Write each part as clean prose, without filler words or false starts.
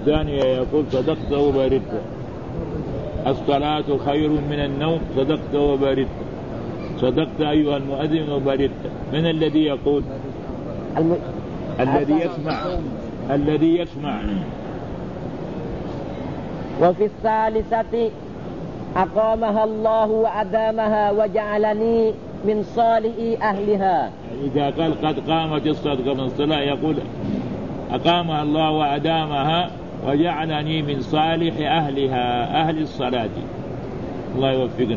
الثانية يقول صدقت وبردت. الصلاة خير من النوم، صدقت وبردت. صدقت أيها المؤذن وبردت. من الذي يقول؟ الذي يسمع. الذي يسمع. وفي الثالثة أقامها الله وأدامها وجعلني من صالح أهلها. إذا قال قد قامت الصدقة من الصلاة يقول أقامها الله وأدامها وجعلني من صالح أهلها، أهل الصلاة. الله يوفقنا.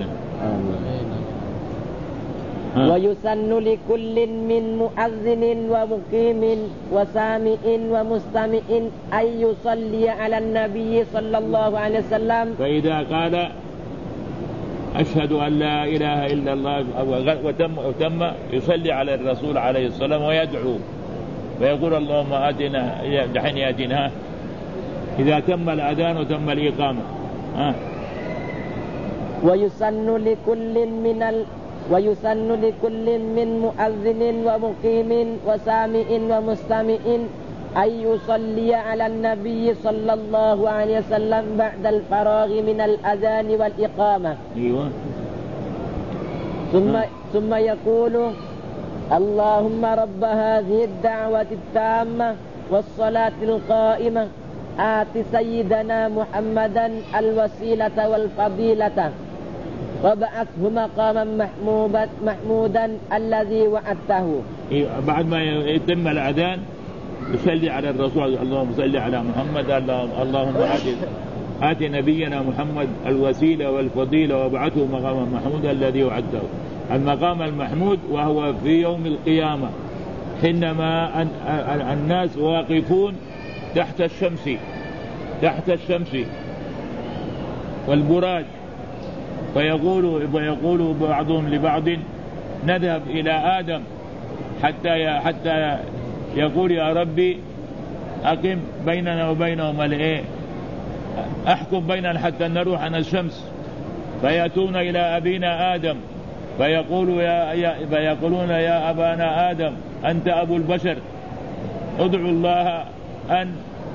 ويسن لكل من مؤذن ومقيم وسامع ومستمع أن يصلي على النبي صلى الله عليه وسلم. فإذا قال أشهد أن لا إله إلا الله وتم يصلي على الرسول عليه السلام ويدعو ويقول اللهم آتنا دحين يأتينا إذا تم الأذان وتم الإقامة. ويسن لكل من مؤذن ومقيم وسامع ومستمع أن يصلي على النبي صلى الله عليه وسلم بعد الفراغ من الأذان والإقامة. أيوة. ثم يقول اللهم رب هذه الدعوة التامة والصلاة القائمة آت سيدنا محمدا الوسيلة والفضيلة وابعثه مقاما محمودا الذي وعدته. بعد ما يتم الأذان يصلي على الرسول اللهم صل على محمد اللهم آت نبينا محمد الوسيلة والفضيلة وابعثه مقاما محمودا الذي وعدته. المقام المحمود وهو في يوم القيامة حينما الناس واقفون تحت الشمس والبراج ويقول بعضهم لبعض نذهب إلى آدم حتى يقول يا ربي أقم بيننا وبينهم أحكم بيننا حتى نروح عن الشمس. فيأتون إلى أبينا آدم فيقولون يا أبانا آدم أنت أبو البشر ادعو الله أن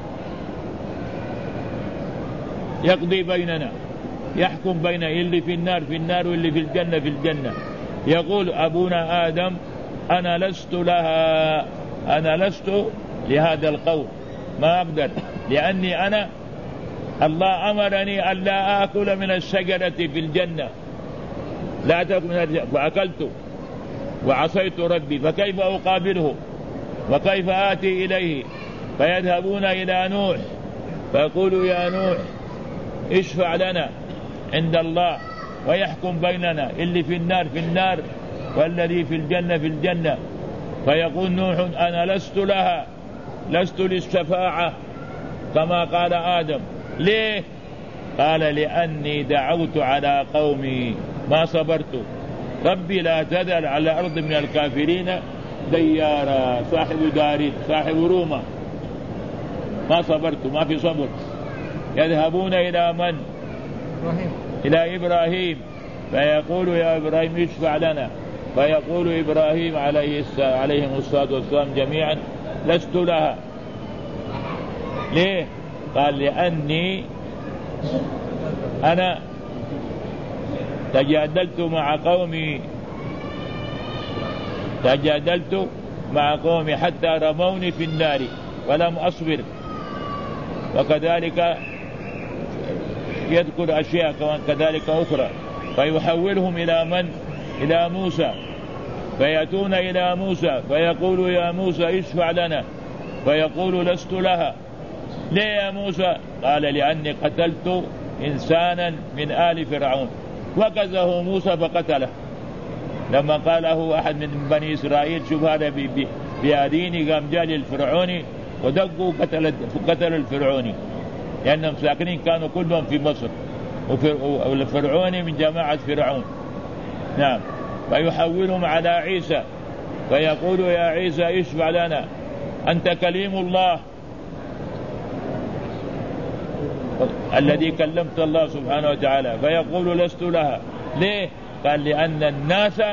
يقضي بيننا يحكم بين اللي في النار في النار واللي في الجنة في الجنة. يقول أبونا آدم أنا لست لهذا القول ما أقدر لأني أنا الله أمرني أن لا آكل من الشجرة في الجنة لا تأكل من الجنة فأكلت وعصيت ربي فكيف أقابله وكيف آتي إليه. فيذهبون إلى نوح فيقولوا يا نوح اشفع لنا عند الله ويحكم بيننا اللي في النار في النار والذي في الجنة في الجنة. فيقول نوح أنا لست للشفاعة كما قال آدم. ليه؟ قال لأني دعوت على قومي ما صبرت. ربي لا تذر على أرض من الكافرين ديارا صاحب دار صاحب روما ما صبرت ما في صبر. يذهبون إلى من؟ إلى إبراهيم فيقول يا إبراهيم اشفع لنا فيقول إبراهيم عليهم الصلاة والسلام جميعا لست لها. ليه؟ قال لأني أنا تجادلت مع قومي حتى رموني في النار ولم أصبر. وكذلك يذكر أشياء كذلك أخرى. فيحولهم إلى من؟ إلى موسى فيأتون إلى موسى فيقول يا موسى اشفع لنا فيقول لست لها. ليه يا موسى؟ قال لأني قتلت إنسانا من آل فرعون. وكزه موسى فقتله لما قاله أحد من بني إسرائيل شوف هذا بياديني قام جاء للفرعوني ودقوا قتل الفرعوني لأنهم ساكنين كانوا كلهم في مصر والفرعوني من جماعة فرعون. نعم. فيحولهم على عيسى فيقول يا عيسى اشفع لنا أنت كليم الله الذي كلمت الله سبحانه وتعالى. فيقول لست لها. ليه؟ قال لأن الناس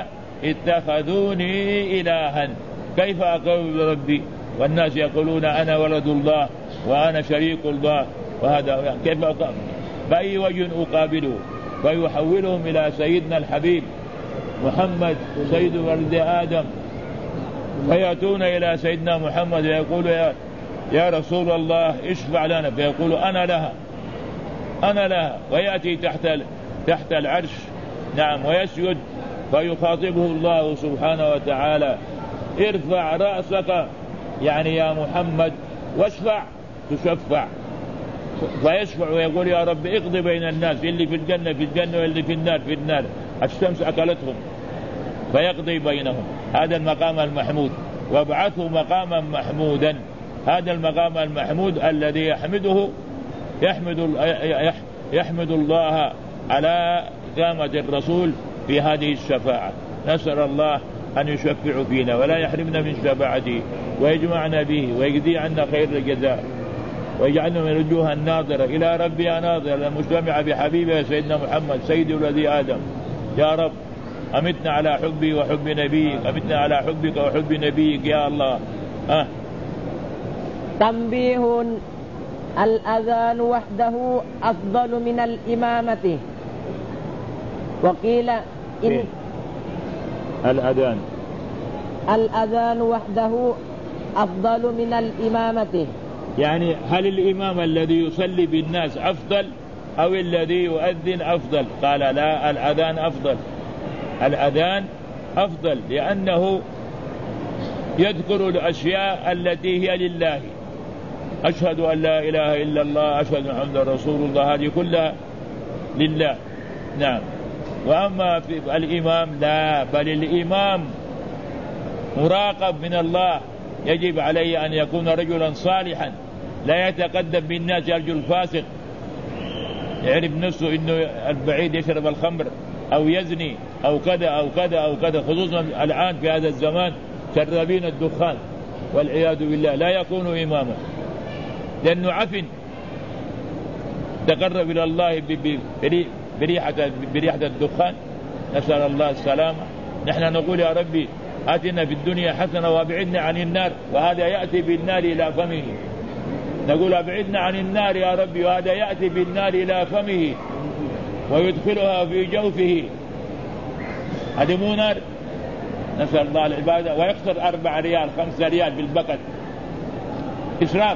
اتخذوني إلها كيف أقول ربي والناس يقولون أنا ولد الله وأنا شريك الله، وهذا كيف بأي وجه أقابله؟ فيحولهم إلى سيدنا الحبيب محمد سيد ولد آدم، فيأتون إلى سيدنا محمد ويقول يا رسول الله اشفع لنا، فيقول أنا لها، ويأتي تحت العرش نعم ويسجد، فيخاطبه الله سبحانه وتعالى ارفع رأسك يعني يا محمد واشفع تشفع، فيشفع ويقول يا رب اقضي بين الناس، اللي في الجنة في الجنة واللي في النار، الشمس أكلتهم، فيقضي بينهم. هذا المقام المحمود، وابعثه مقاما محمودا. هذا المقام المحمود الذي يحمد الله على إقامة الرسول في هذه الشفاعة. نسأل الله أن يشفع فينا ولا يحرمنا من شفاعته، ويجمعنا به ويجزي عنا خير الجزاء، ويجعلنا من وجوه الناظرة إلى ربها ناظرة المجتمعة بحبيبه سيدنا محمد سيد ولد آدم. يا رب أمتنا على حبي وحب نبيك، أمتنا على حبك وحب نبيك يا الله. تنبيه: الأذان وحده أفضل من الإمامة. وقيل إن الأذان وحده أفضل من الإمامة، يعني هل الإمام الذي يصلي بالناس أفضل أو الذي يؤذن أفضل؟ قال لا، الأذان أفضل لأنه يذكر الأشياء التي هي لله. أشهد أن لا إله إلا الله، أشهد أن محمدا رسول الله، هذه كلها لله. نعم. وأما في الإمام لا، بل الإمام مراقب من الله، يجب عليه أن يكون رجلا صالحا لا يتقدم بالناس يرجو الفاسق، يعرف نفسه إنه البعيد يشرب الخمر أو يزني أو كذا أو كذا أو كذا، خصوصا الآن في هذا الزمان شرابين الدخان والعياذ بالله، لا يكون إماما لأنه عفن تقرب إلى الله بريحة الدخان، نسأل الله السلامة. نحن نقول يا ربي آتنا في الدنيا حسنة وابعدنا عن النار، وهذا يأتي بالنار إلى فمه. نقول ابعدنا عن النار يا ربي، وهذا يأتي بالنار إلى فمه ويدخلها في جوفه، هذه مو نار. نسأل الله العبادة. ويخسر 4 ريال 5 ريال في البكت، إسراف.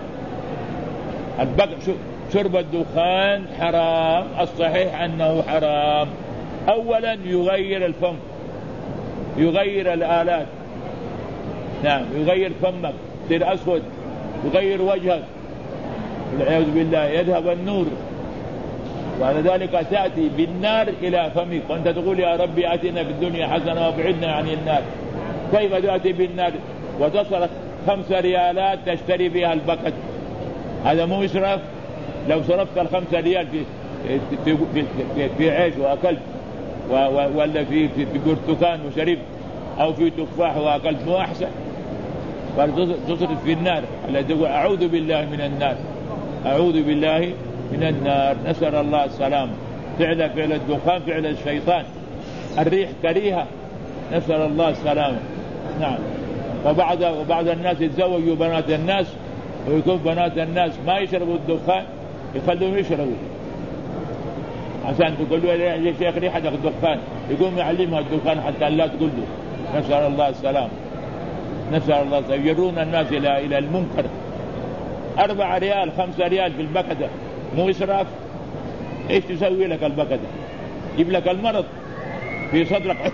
شرب الدخان حرام، الصحيح أنه حرام. أولا يغير الفم، يغير الآلات، نعم، يغير فمك تصير أسود، يغير وجهك والعياذ بالله، يذهب النور، وعلى ذلك تأتي بالنار إلى فمك، وأنت تقول يا ربي آتنا في الدنيا حسنة وابعدنا عن النار. كيف تأتي بالنار وتصرف 5 ريالات تشتري بها البكت؟ هذا مو إسراف؟ لو صرفت 5 ريال في عيش وأكلت، ولا في برتقان وشربت، أو في تفاح وأكلت، مو أحسن؟ فتصرف في النار. الذي تقول أعوذ بالله من النار، أعوذ بالله من النار، نسأل الله السلام. فعل الدخان فعل الشيطان، الريح كريهة، نسأل الله السلام. نعم. وبعض الناس يتزوجوا بنات الناس، ويكون بنات الناس ما يشربوا الدخان، يخلوهم يشربوا عشان تقول له يا شيخ ريحة الدخان، يقوم يعلمها الدخان حتى لا تقول له. نسأل الله السلام، نسأل الله. يجرون الناس إلى المنكر. 4 ريال 5 ريال في البكدة، مو إسراف؟ إيش تسوي لك البكدة؟ يجيب لك المرض في صدرك.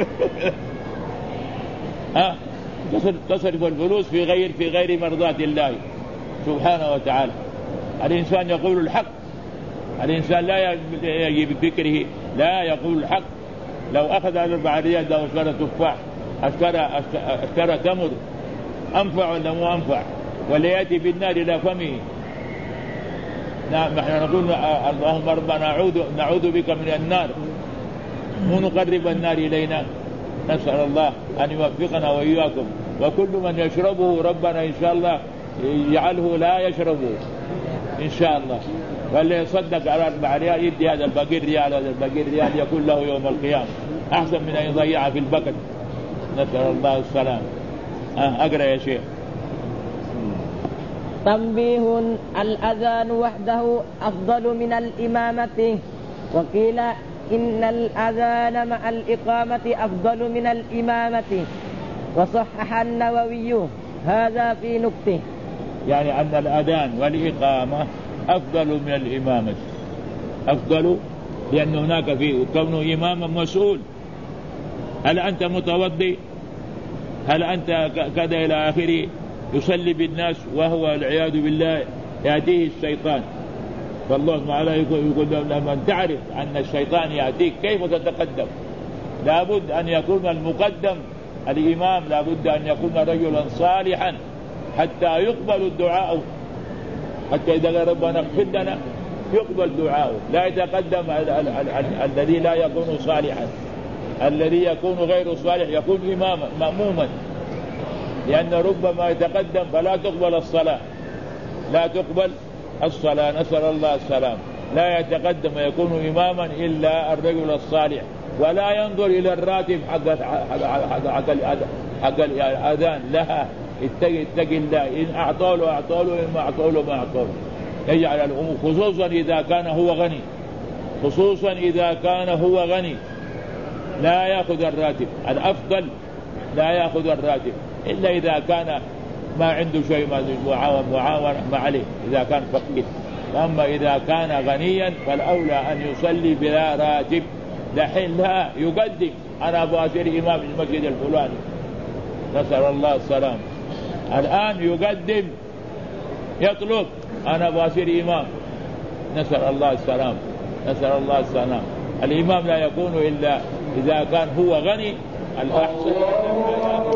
تصرف الفلوس في غير مرضات الله سبحانه وتعالى. الإنسان يقول الحق، الإنسان لا يجي بفكره، لا يقول الحق. لو أخذ 4 ريال ده واشترى تفاح، اشترى تمر، أنفع ولا مو أنفع؟ ولا يأتي بالنار إلى فمه. نعم. نحن نقول اللهم ربنا نعوذ بك من النار، مو نقرب النار إلينا. نسأل الله أن يوفقنا وإياكم، وكل من يشربه ربنا إن شاء الله يجعله لا يشربه إن شاء الله. واللي يصدق على 4 ريال يدي هذا الباقي ريال، هذا الباقي ريال يكون له يوم القيامة، أحسن من أن يضيعها في البكت. نسأل الله السلام. أقرأ يا شيخ. تنبيه: الأذان وحده أفضل من الإمامة، وقيل إن الأذان مع الإقامة أفضل من الإمامة، وصحح النووي هذا في نكته. يعني أن الأذان والإقامة أفضل من الإمامة، أفضل لأن هناك في كونه إماما مسؤول. هل أنت متوضي؟ هل أنت كذا إلى آخره؟ يصلي بالناس وهو والعياذ بالله يأتيه الشيطان. فالله تعالى يقول لما تعرف أن الشيطان يأتيك كيف تتقدم؟ لابد أن يكون المقدم الإمام، لابد أن يكون رجلا صالحا حتى يقبل الدعاء، حتى إذا ربنا اغفر لنا يقبل دعاءه. لا يتقدم الذي لا يكون صالحا، الذي يكون غير صالح يكون إماما مأموما، لأن ربما يتقدم فلا تقبل الصلاة، لا تقبل الصلاة، نسأل الله السلام. لا يتقدم يكون إماما إلا الرجل الصالح، ولا ينظر إلى الراتب حق الأذان، لها اتق الله، إن أعطوا له أعطوا له، إن ما أعطوا له ما أعطوا له. يجعل الأمور خصوصا إذا كان هو غني، خصوصا إذا كان هو غني لا يأخذ الراتب. الأفضل لا يأخذ الراتب إلا إذا كان ما عنده شيء معاونة ما عليه، إذا كان فقير. أما إذا كان غنيا فالأولى أن يصلي بلا راتب. دحين لا يقدم أنا بأصير إمام المسجد الفلاني، نسأل الله السلام. الآن يقدم يطلب أنا بأصير إمام، نسأل الله السلام، نسأل الله السلام. الإمام لا يكون إلا إذا كان هو غني. الأحسن